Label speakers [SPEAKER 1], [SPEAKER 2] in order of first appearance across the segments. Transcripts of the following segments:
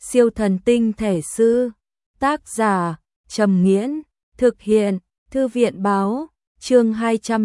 [SPEAKER 1] Siêu thần tinh thể sư. Tác giả Trầm Nghiễn. Thực hiện Thư viện báo. Chương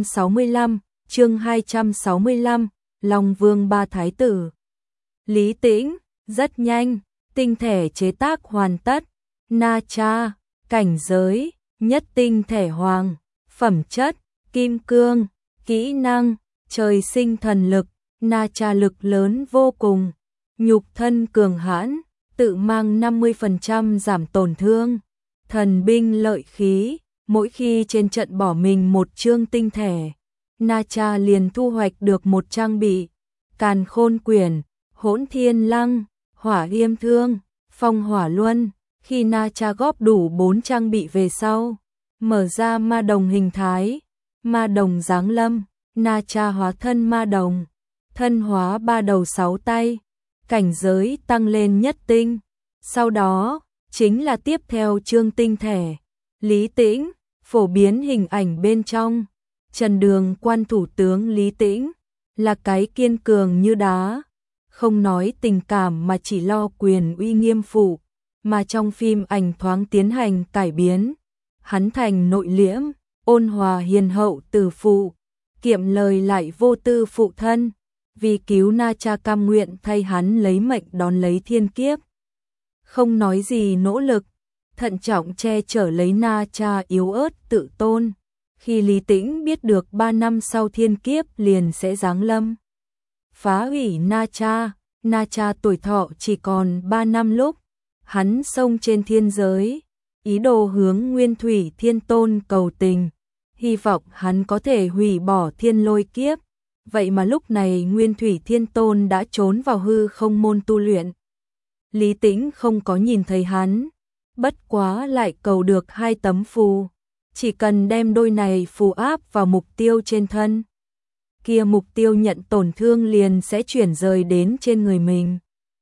[SPEAKER 1] 265, Long Vương Ba Thái Tử. Lý Tĩnh, rất nhanh, tinh thể chế tác hoàn tất. Na Cha, cảnh giới, nhất tinh thể hoàng, phẩm chất, kim cương, kỹ năng, trời sinh thần lực. Na Cha lực lớn vô cùng, nhục thân cường hãn, tự mang 50% giảm tổn thương. Thần binh lợi khí, mỗi khi trên trận bỏ mình một chương tinh thể, Na Cha liền thu hoạch được một trang bị. Càn Khôn Quyển, Hỗn Thiên Lăng, Hỏa Yêm Thương, Phong Hỏa Luân. Khi Na Cha góp đủ 4 trang bị về sau, mở ra ma đồng hình thái, ma đồng giáng lâm. Na Cha hóa thân ma đồng, thân hóa 3 đầu 6 tay, cảnh giới tăng lên nhất tinh. Sau đó chính là tiếp theo chương tinh thể. Lý Tĩnh, phổ biến hình ảnh bên trong. Trần Đường Quan thủ tướng Lý Tĩnh là cái kiên cường như đá, không nói tình cảm mà chỉ lo quyền uy nghiêm phụ, mà trong phim ảnh thoáng tiến hành cải biến. Hắn thành nội liễm, ôn hòa hiền hậu từ phụ, kiệm lời lại vô tư phụ thân, vì cứu Na Cha cam nguyện thay hắn lấy mệnh đón lấy thiên kiếp. Không nói gì nỗ lực, thận trọng che chở lấy Na Cha yếu ớt tự tôn. Khi Lý Tĩnh biết được 3 năm sau thiên kiếp liền sẽ giáng lâm, phá hủy Na Cha tuổi thọ chỉ còn 3 năm lúc, hắn xông trên thiên giới, ý đồ hướng Nguyên Thủy Thiên Tôn cầu tình, hy vọng hắn có thể hủy bỏ thiên lôi kiếp. Vậy mà lúc này Nguyên Thủy Thiên Tôn đã trốn vào hư không môn tu luyện. Lý Tĩnh không có nhìn thấy hắn, bất quá lại cầu được 2 tấm phù, chỉ cần đem đôi này phù áp vào mục tiêu trên thân, kia mục tiêu nhận tổn thương liền sẽ chuyển rời đến trên người mình.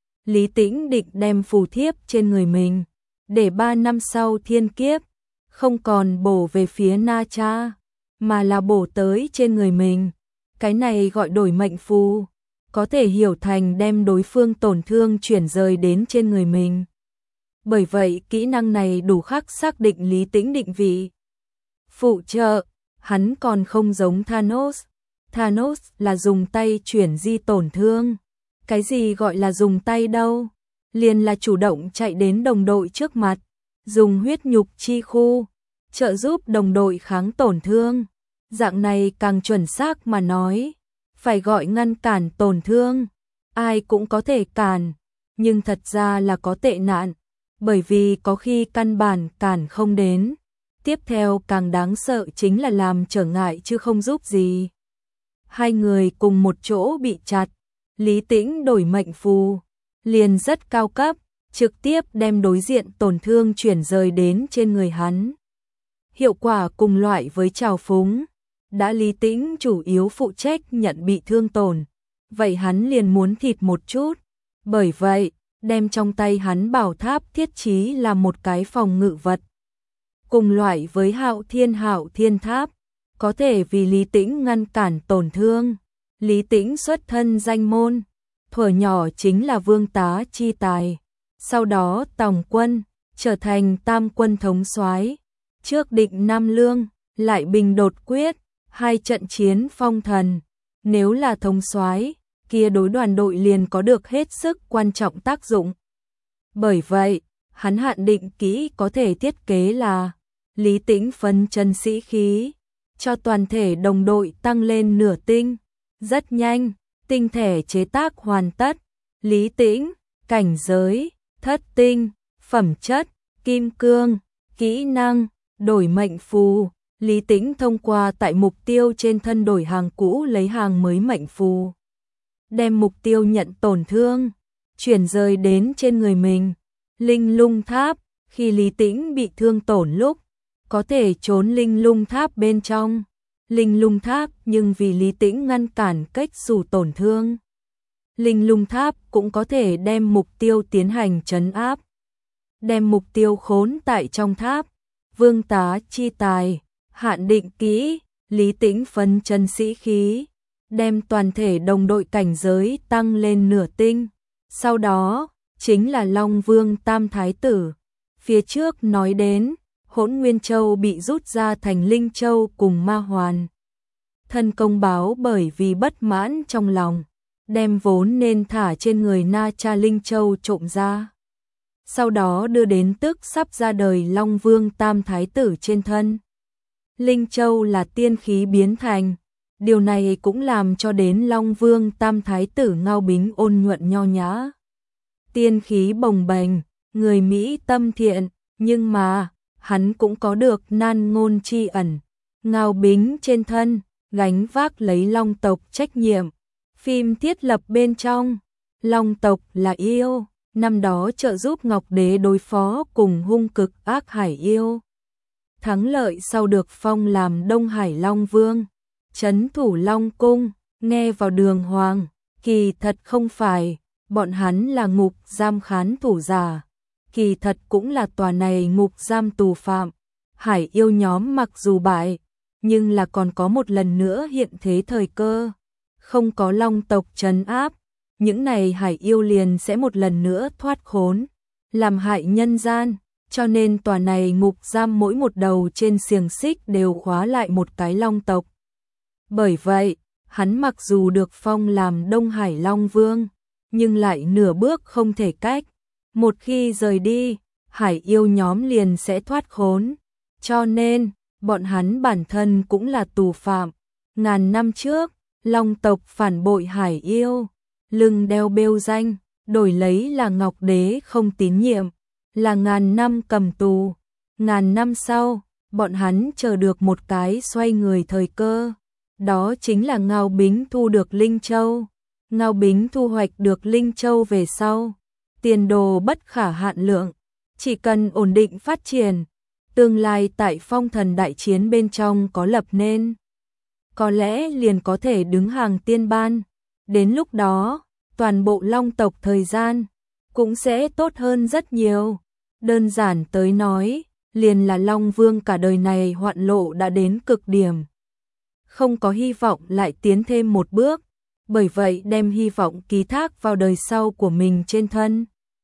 [SPEAKER 1] Lý Tĩnh định đem phù thiếp trên người mình, để 3 năm sau thiên kiếp không còn bổ về phía Na Cha, mà là bổ tới trên người mình. Cái này gọi đổi mệnh phù, có thể hiểu thành đem đối phương tổn thương chuyển rời đến trên người mình. Bởi vậy kỹ năng này đủ khắc xác định Lý Tĩnh định vị. Phụ trợ, hắn còn không giống Thanos. Thanos là dùng tay chuyển di tổn thương. Cái gì gọi là dùng tay đâu? Liền là chủ động chạy đến đồng đội trước mặt, dùng huyết nhục chi khu, trợ giúp đồng đội kháng tổn thương. Dạng này càng chuẩn xác mà nói, phải gọi ngăn cản tổn thương. Ai cũng có thể cản, nhưng thật ra là có tệ nạn, bởi vì có khi căn bản cản không đến. Tiếp theo càng đáng sợ chính là làm trở ngại chứ không giúp gì. Hai người cùng một chỗ bị chặt, Lý Tĩnh đổi mệnh phù, liền rất cao cấp, trực tiếp đem đối diện tổn thương chuyển rời đến trên người hắn. Hiệu quả cùng loại với trào phúng. Đã Lý Tĩnh chủ yếu phụ trách nhận bị thương tổn, vậy hắn liền muốn thịt một chút. Bởi vậy, đem trong tay hắn bảo tháp thiết trí là một cái phòng ngự vật. Cùng loại với Hạo Thiên Tháp, có thể vì Lý Tĩnh ngăn cản tổn thương. Lý Tĩnh xuất thân danh môn, thuở nhỏ chính là vương tá chi tài, sau đó tòng quân, trở thành tam quân thống soái. Trước định Nam Lương, lại bình đột quyết, 2 trận chiến phong thần. Nếu là thống soái, kia đối đoàn đội liền có được hết sức quan trọng tác dụng. Bởi vậy, hắn hạn định kỹ có thể thiết kế là Lý Tĩnh phấn chân sĩ khí, cho toàn thể đồng đội tăng lên nửa tinh. Rất nhanh, tinh thể chế tác hoàn tất. Lý Tĩnh, cảnh giới, thất tinh, phẩm chất, kim cương, kỹ năng, đổi mệnh phù. Lý Tĩnh thông qua tại mục tiêu trên thân đổi hàng cũ lấy hàng mới mệnh phù, đem mục tiêu nhận tổn thương chuyển rời đến trên người mình. Linh Lung Tháp, khi Lý Tĩnh bị thương tổn lúc, có thể trốn Linh Lung Tháp bên trong. Linh Lung Tháp nhưng vì Lý Tĩnh ngăn cản cách xù tổn thương. Linh Lung Tháp cũng có thể đem mục tiêu tiến hành trấn áp, đem mục tiêu khốn tại trong tháp. Vương tá chi tài, hạn định kỹ, Lý Tĩnh phấn chân sĩ khí, đem toàn thể đồng đội cảnh giới tăng lên nửa tinh. Sau đó, chính là Long Vương Tam Thái Tử. Phía trước nói đến, Hỗn Nguyên Châu bị rút ra thành Linh Châu cùng Ma Hoàn. Thân công báo bởi vì bất mãn trong lòng, đem vốn nên thả trên người Na Cha Linh Châu trộm ra. Sau đó đưa đến tức sắp ra đời Long Vương Tam Thái Tử trên thân. Linh Châu là tiên khí biến thành, điều này cũng làm cho đến Long Vương Tam Thái Tử ngao bính ôn nhuận nho nhã. Tiên khí bồng bềnh, người Mỹ tâm thiện, nhưng mà, hắn cũng có được nan ngôn tri ẩn. Ngao bính trên thân, gánh vác lấy Long tộc trách nhiệm. Phim thiết lập bên trong, Long tộc là yêu, năm đó trợ giúp Ngọc Đế đối phó cùng hung cực ác hải yêu. Thắng lợi sau được phong làm Đông Hải Long Vương, trấn thủ Long Cung, nghe vào đường hoàng, kỳ thật không phải, bọn hắn là ngục giam khán thủ giả, kỳ thật cũng là tòa này ngục giam tù phạm. Hải yêu nhóm mặc dù bại, nhưng là còn có một lần nữa hiện thế thời cơ, không có Long tộc trấn áp, những này hải yêu liền sẽ một lần nữa thoát khốn, làm hại nhân gian. Cho nên tòa này ngục giam mỗi một đầu trên xiềng xích đều khóa lại một cái Long tộc. Bởi vậy, hắn mặc dù được phong làm Đông Hải Long Vương, nhưng lại nửa bước không thể cách. Một khi rời đi, hải yêu nhóm liền sẽ thoát khốn. Cho nên, bọn hắn bản thân cũng là tù phạm. Ngàn năm trước, Long tộc phản bội hải yêu, lưng đeo bêu danh, đổi lấy là Ngọc Đế không tín nhiệm, là ngàn năm cầm tù. Ngàn năm sau, bọn hắn chờ được một cái xoay người thời cơ. Đó chính là Ngao Bính thu được Linh Châu. Ngao Bính thu hoạch được Linh Châu về sau, tiền đồ bất khả hạn lượng, chỉ cần ổn định phát triển, tương lai tại phong thần đại chiến bên trong có lập nên, có lẽ liền có thể đứng hàng tiên ban. Đến lúc đó, toàn bộ Long tộc thời gian cũng sẽ tốt hơn rất nhiều. Đơn giản tới nói, liền là Long Vương cả đời này hoạn lộ đã đến cực điểm, không có hy vọng lại tiến thêm một bước, bởi vậy đem hy vọng ký thác vào đời sau của mình trên thân.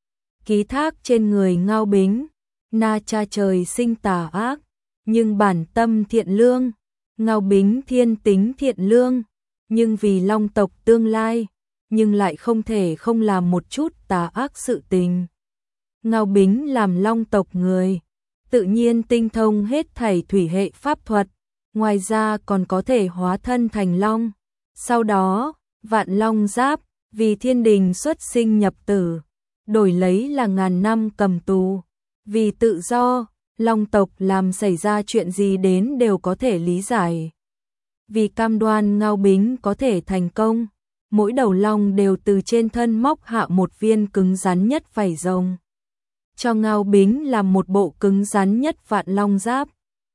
[SPEAKER 1] Ký thác trên người Ngao Bính. Na Cha trời sinh tà ác, nhưng bản tâm thiện lương. Ngao Bính thiên tính thiện lương, nhưng vì Long tộc tương lai, nhưng lại không thể không làm một chút tà ác sự tình. Ngao Bính làm Long tộc người, tự nhiên tinh thông hết thảy thủy hệ pháp thuật, ngoài ra còn có thể hóa thân thành long. Sau đó, Vạn Long Giáp, vì thiên đình xuất sinh nhập tử, đổi lấy là ngàn năm cầm tù. Vì tự do, Long tộc làm xảy ra chuyện gì đến đều có thể lý giải. Vì cam đoan Ngao Bính có thể thành công, mỗi đầu long đều từ trên thân móc hạ một viên cứng rắn nhất vảy rồng, cho Ngao Bính làm một bộ cứng rắn nhất Vạn Long Giáp.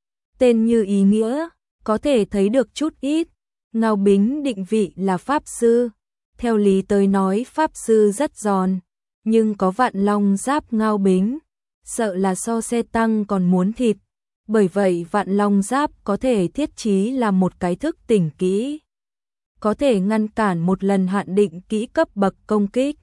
[SPEAKER 1] Tên như ý nghĩa, có thể thấy được chút ít. Ngao Bính định vị là pháp sư, theo lý tới nói pháp sư rất giòn, nhưng có Vạn Long Giáp Ngao Bính, sợ là so xe tăng còn muốn thịt. Bởi vậy Vạn Long Giáp có thể thiết trí làm một cái thức tỉnh kỹ, có thể ngăn cản một lần hạn định kỹ cấp bậc công kích,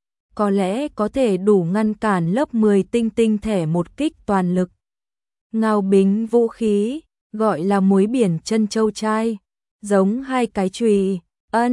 [SPEAKER 1] có lẽ có thể đủ ngăn cản lớp 10 tinh tinh thể một kích toàn lực. Ngao Bính vũ khí, gọi là muối biển chân châu trai, giống hai cái chùy,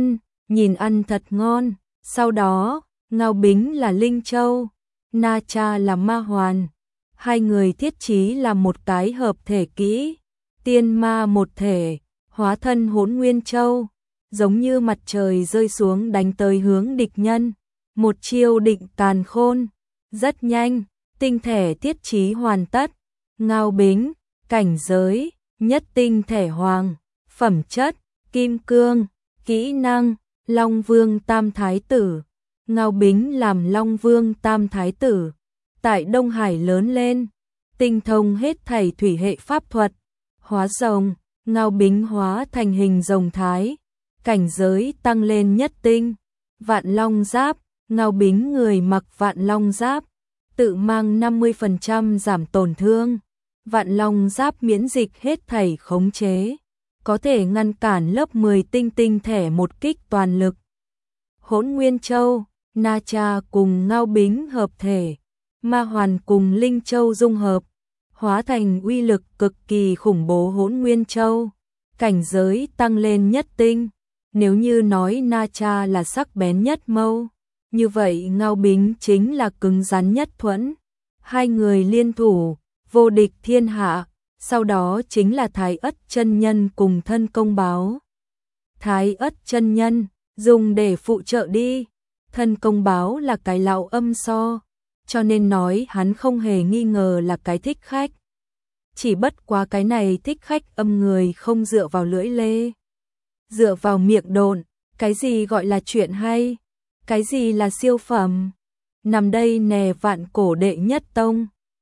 [SPEAKER 1] nhìn ăn thật ngon. Sau đó, Ngao Bính là Linh Châu, Na Cha là Ma Hoàn, hai người thiết trí là một cái hợp thể kỹ, tiên ma một thể, hóa thân Hỗn Nguyên Châu, giống như mặt trời rơi xuống đánh tới hướng địch nhân, một chiêu định càn khôn. Rất nhanh, tinh thể thiết trí hoàn tất. Ngao Bính, cảnh giới, nhất tinh thể hoàng, phẩm chất, kim cương, kỹ năng, Long Vương Tam Thái Tử. Ngao Bính làm Long Vương Tam Thái Tử, tại Đông Hải lớn lên, tinh thông hết thảy thủy hệ pháp thuật, hóa rồng, Ngao Bính hóa thành hình rồng thái, cảnh giới tăng lên nhất tinh. Vạn Long Giáp, Ngao Bính người mặc Vạn Long Giáp, tự mang 50% giảm tổn thương. Vạn Long Giáp miễn dịch hết thảy khống chế, có thể ngăn cản lớp 10 tinh tinh thể một kích toàn lực. Hỗn Nguyên Châu, Na Cha cùng Ngao Bính hợp thể, Ma Hoàn cùng Linh Châu dung hợp, hóa thành uy lực cực kỳ khủng bố Hỗn Nguyên Châu, cảnh giới tăng lên nhất tinh. Nếu như nói Na Cha là sắc bén nhất mâu, như vậy Ngao Bính chính là cứng rắn nhất thuẫn. Hai người liên thủ, vô địch thiên hạ, sau đó chính là Thái Ất chân nhân cùng thân công báo. Thái Ất chân nhân, dùng để phụ trợ đi, thân công báo là cái lão âm so, cho nên nói hắn không hề nghi ngờ là cái thích khách. Chỉ bất quá cái này thích khách âm người không dựa vào lưỡi lê, dựa vào miệng đồn, cái gì gọi là chuyện hay, cái gì là siêu phẩm. Nằm đây nè vạn cổ đệ nhất tông.